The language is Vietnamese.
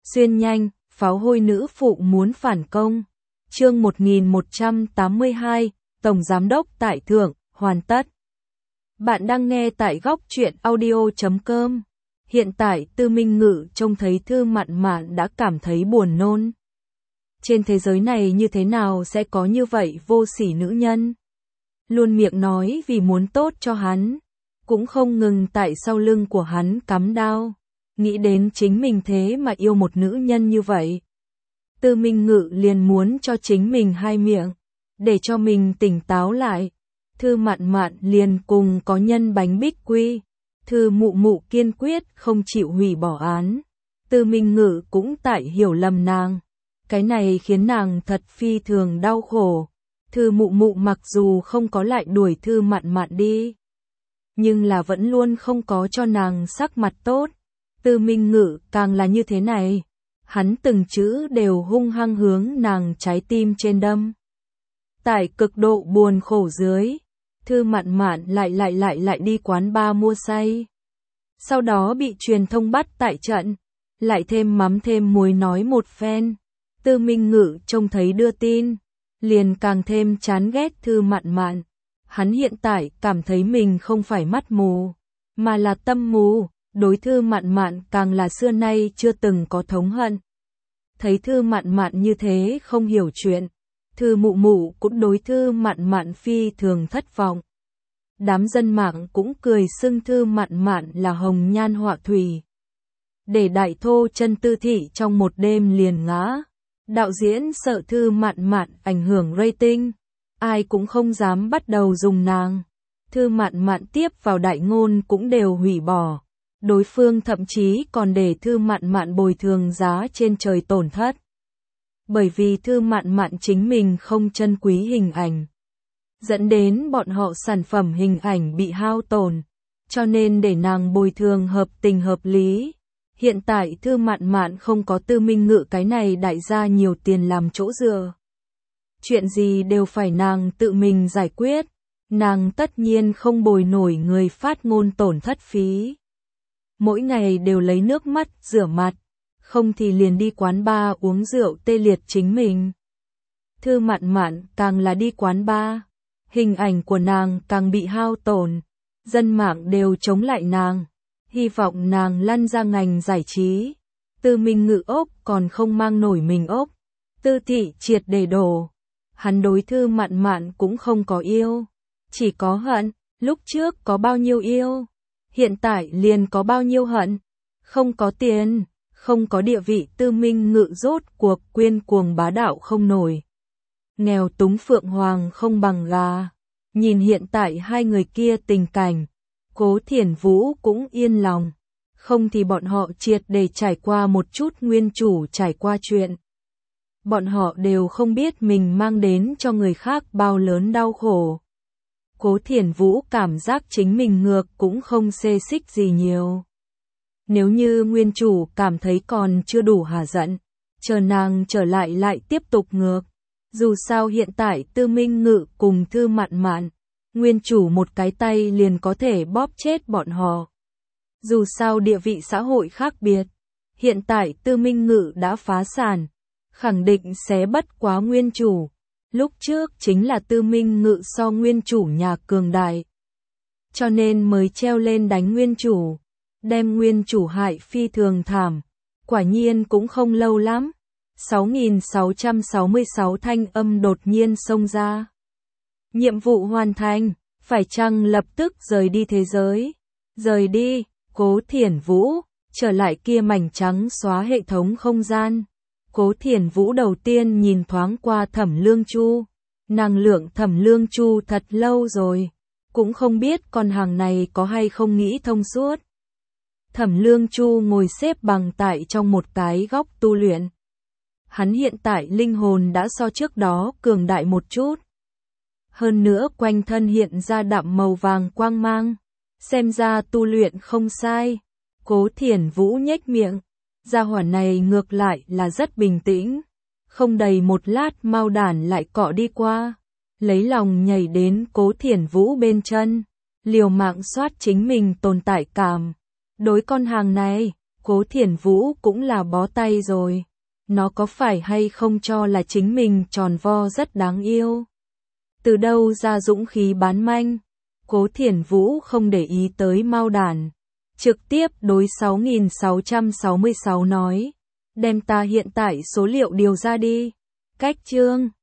Xuyên nhanh, pháo hôi nữ phụ muốn phản công. Chương 1182, Tổng Giám đốc tại thượng, hoàn tất. Bạn đang nghe tại góc truyện audio.com. Hiện tại Tư Minh Ngự trông thấy Thư Mạn Mạn đã cảm thấy buồn nôn. Trên thế giới này như thế nào sẽ có như vậy vô sỉ nữ nhân? Luôn miệng nói vì muốn tốt cho hắn, cũng không ngừng tại sau lưng của hắn cắm đao. Nghĩ đến chính mình thế mà yêu một nữ nhân như vậy. Tư Minh Ngự liền muốn cho chính mình hai miệng, để cho mình tỉnh táo lại. Thư Mạn Mạn liền cùng có nhân bánh bích quy. Thư Mụ Mụ kiên quyết không chịu hủy bỏ án. Tư Minh Ngự cũng tại hiểu lầm nàng. Cái này khiến nàng thật phi thường đau khổ. Thư Mụ Mụ mặc dù không có lại đuổi Thư Mạn Mạn đi, nhưng là vẫn luôn không có cho nàng sắc mặt tốt. Tư Minh Ngự càng là như thế này, hắn từng chữ đều hung hăng hướng nàng trái tim trên đâm. Tại cực độ buồn khổ dưới, Thư Mạn Mạn lại đi quán bar mua say. Sau đó bị truyền thông bắt tại trận, lại thêm mắm thêm muối nói một phen. Tư Minh Ngự trông thấy đưa tin, liền càng thêm chán ghét Thư Mạn Mạn. Hắn hiện tại cảm thấy mình không phải mắt mù, mà là tâm mù. Đối Thư Mạn Mạn càng là xưa nay chưa từng có thống hận. Thấy Thư Mạn Mạn như thế không hiểu chuyện, Thư Mụ Mụ cũng đối Thư Mạn Mạn phi thường thất vọng. Đám dân mạng cũng cười xưng Thư Mạn Mạn là hồng nhan họa thủy. Để đại thô chân Tư thị trong một đêm liền ngã. Đạo diễn sợ Thư Mạn Mạn ảnh hưởng rating, ai cũng không dám bắt đầu dùng nàng. Thư Mạn Mạn tiếp vào đại ngôn cũng đều hủy bỏ. Đối phương thậm chí còn để Thư Mạn Mạn bồi thường giá trên trời tổn thất. Bởi vì Thư Mạn Mạn chính mình không trân quý hình ảnh, dẫn đến bọn họ sản phẩm hình ảnh bị hao tổn, cho nên để nàng bồi thường hợp tình hợp lý. Hiện tại Thư Mạn Mạn không có Tư Minh Ngự cái này đại gia nhiều tiền làm chỗ dựa. Chuyện gì đều phải nàng tự mình giải quyết, nàng tất nhiên không bồi nổi người phát ngôn tổn thất phí. Mỗi ngày đều lấy nước mắt rửa mặt, không thì liền đi quán bar uống rượu tê liệt chính mình. Thư Mạn Mạn càng là đi quán bar, hình ảnh của nàng càng bị hao tổn, dân mạng đều chống lại nàng, hy vọng nàng lăn ra ngành giải trí. Tư Minh Ngự ốc còn không mang nổi mình ốc, Tư thị triệt để đổ. Hắn đối Thư Mạn Mạn cũng không có yêu, chỉ có hận. Lúc trước có bao nhiêu yêu, hiện tại liền có bao nhiêu hận. Không có tiền, không có địa vị, Tư Minh Ngự rốt cuộc quyên cuồng bá đạo không nổi. Nghèo túng phượng hoàng không bằng gà. Nhìn hiện tại hai người kia tình cảnh, Cố Thiển Vũ cũng yên lòng. Không thì bọn họ triệt để trải qua một chút nguyên chủ trải qua chuyện. Bọn họ đều không biết mình mang đến cho người khác bao lớn đau khổ. Cố Thiển Vũ cảm giác chính mình ngược cũng không xê xích gì nhiều. Nếu như nguyên chủ cảm thấy còn chưa đủ hả giận, chờ nàng trở lại tiếp tục ngược. Dù sao hiện tại Tư Minh Ngự cùng Thư Mạn Mạn, nguyên chủ một cái tay liền có thể bóp chết bọn họ. Dù sao địa vị xã hội khác biệt, hiện tại Tư Minh Ngự đã phá sản, khẳng định sẽ bất quá nguyên chủ. Lúc trước chính là Tư Minh Ngự so nguyên chủ nhà cường đại, cho nên mới treo lên đánh nguyên chủ, đem nguyên chủ hại phi thường thảm. Quả nhiên cũng không lâu lắm, 6.666 thanh âm đột nhiên xông ra. Nhiệm vụ hoàn thành, phải chăng lập tức rời đi thế giới? Rời đi, Cố Thiển Vũ, trở lại kia mảnh trắng xóa hệ thống không gian. Cố Thiển Vũ đầu tiên nhìn thoáng qua Thẩm Lương Chu. Nàng lượng Thẩm Lương Chu thật lâu rồi, cũng không biết con hàng này có hay không nghĩ thông suốt. Thẩm Lương Chu ngồi xếp bằng tại trong một cái góc tu luyện. Hắn hiện tại linh hồn đã so trước đó cường đại một chút. Hơn nữa quanh thân hiện ra đậm màu vàng quang mang. Xem ra tu luyện không sai. Cố Thiển Vũ nhếch miệng. Gia hỏa này ngược lại là rất bình tĩnh. Không đầy một lát Mao Đản lại cọ đi qua. Lấy lòng nhảy đến Cố Thiển Vũ bên chân. Liều mạng soát chính mình tồn tại cảm. Đối con hàng này, Cố Thiển Vũ cũng là bó tay rồi. Nó có phải hay không cho là chính mình tròn vo rất đáng yêu? Từ đâu ra dũng khí bán manh? Cố Thiển Vũ không để ý tới Mao Đản, trực tiếp đối 6666 nói, đem ta hiện tại số liệu điều ra đi. Cách chương